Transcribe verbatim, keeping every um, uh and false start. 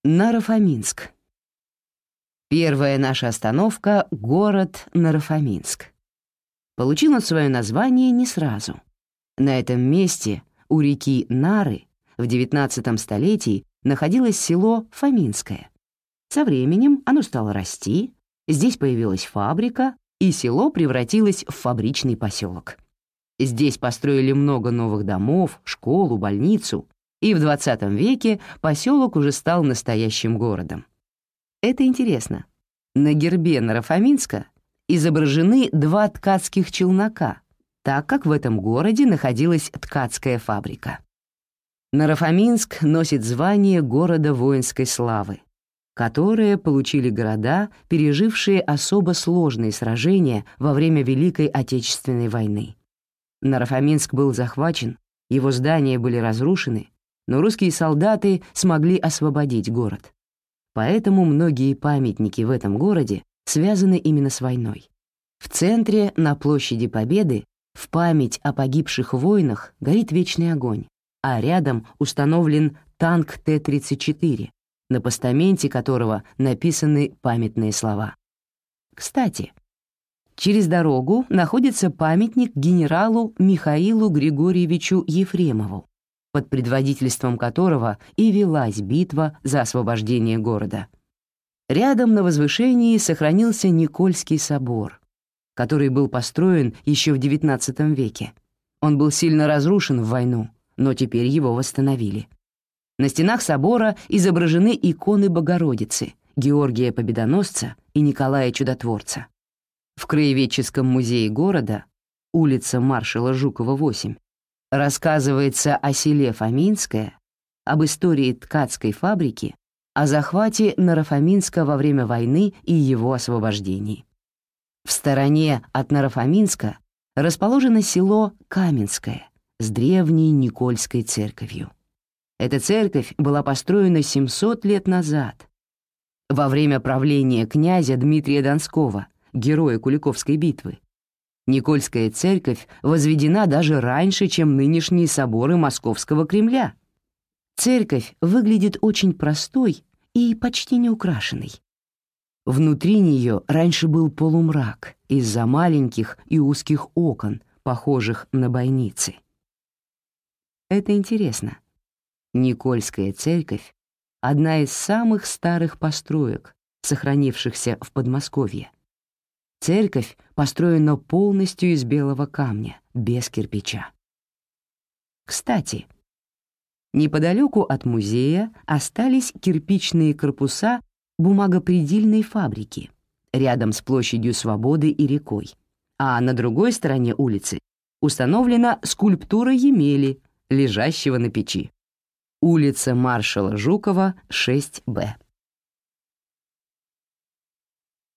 Наро-Фоминск. Первая наша остановка — город Наро-Фоминск. Получил он свое название не сразу. На этом месте, у реки Нары, в девятнадцатом столетии находилось село Фоминское. Со временем оно стало расти, здесь появилась фабрика, и село превратилось в фабричный поселок. Здесь построили много новых домов, школу, больницу, и в двадцатом веке поселок уже стал настоящим городом. Это интересно. На гербе Наро-Фоминска изображены два ткацких челнока, так как в этом городе находилась ткацкая фабрика. Наро-Фоминск носит звание города воинской славы, которые получили города, пережившие особо сложные сражения во время Великой Отечественной войны. Наро-Фоминск был захвачен, его здания были разрушены, но русские солдаты смогли освободить город. Поэтому многие памятники в этом городе связаны именно с войной. В центре, на площади Победы, в память о погибших воинах горит вечный огонь, а рядом установлен танк Т тридцать четыре, на постаменте которого написаны памятные слова. Кстати, через дорогу находится памятник генералу Михаилу Григорьевичу Ефремову, под предводительством которого и велась битва за освобождение города. Рядом на возвышении сохранился Никольский собор, который был построен еще в девятнадцатом веке. Он был сильно разрушен в войну, но теперь его восстановили. На стенах собора изображены иконы Богородицы, Георгия Победоносца и Николая Чудотворца. В краеведческом музее города, улица Маршала Жукова, восемь, рассказывается о селе Фоминское, об истории ткацкой фабрики, о захвате Наро-Фоминска во время войны и его освобождении. В стороне от Наро-Фоминска расположено село Каменское с древней Никольской церковью. Эта церковь была построена семьсот лет назад, во время правления князя Дмитрия Донского, героя Куликовской битвы. Никольская церковь возведена даже раньше, чем нынешние соборы Московского Кремля. Церковь выглядит очень простой и почти неукрашенной. Внутри нее раньше был полумрак из-за маленьких и узких окон, похожих на бойницы. Это интересно. Никольская церковь — одна из самых старых построек, сохранившихся в Подмосковье. Церковь построена полностью из белого камня, без кирпича. Кстати, неподалеку от музея остались кирпичные корпуса бумагопредельной фабрики, рядом с площадью Свободы и рекой, а на другой стороне улицы установлена скульптура Емели, лежащего на печи. Улица Маршала Жукова, шесть Б.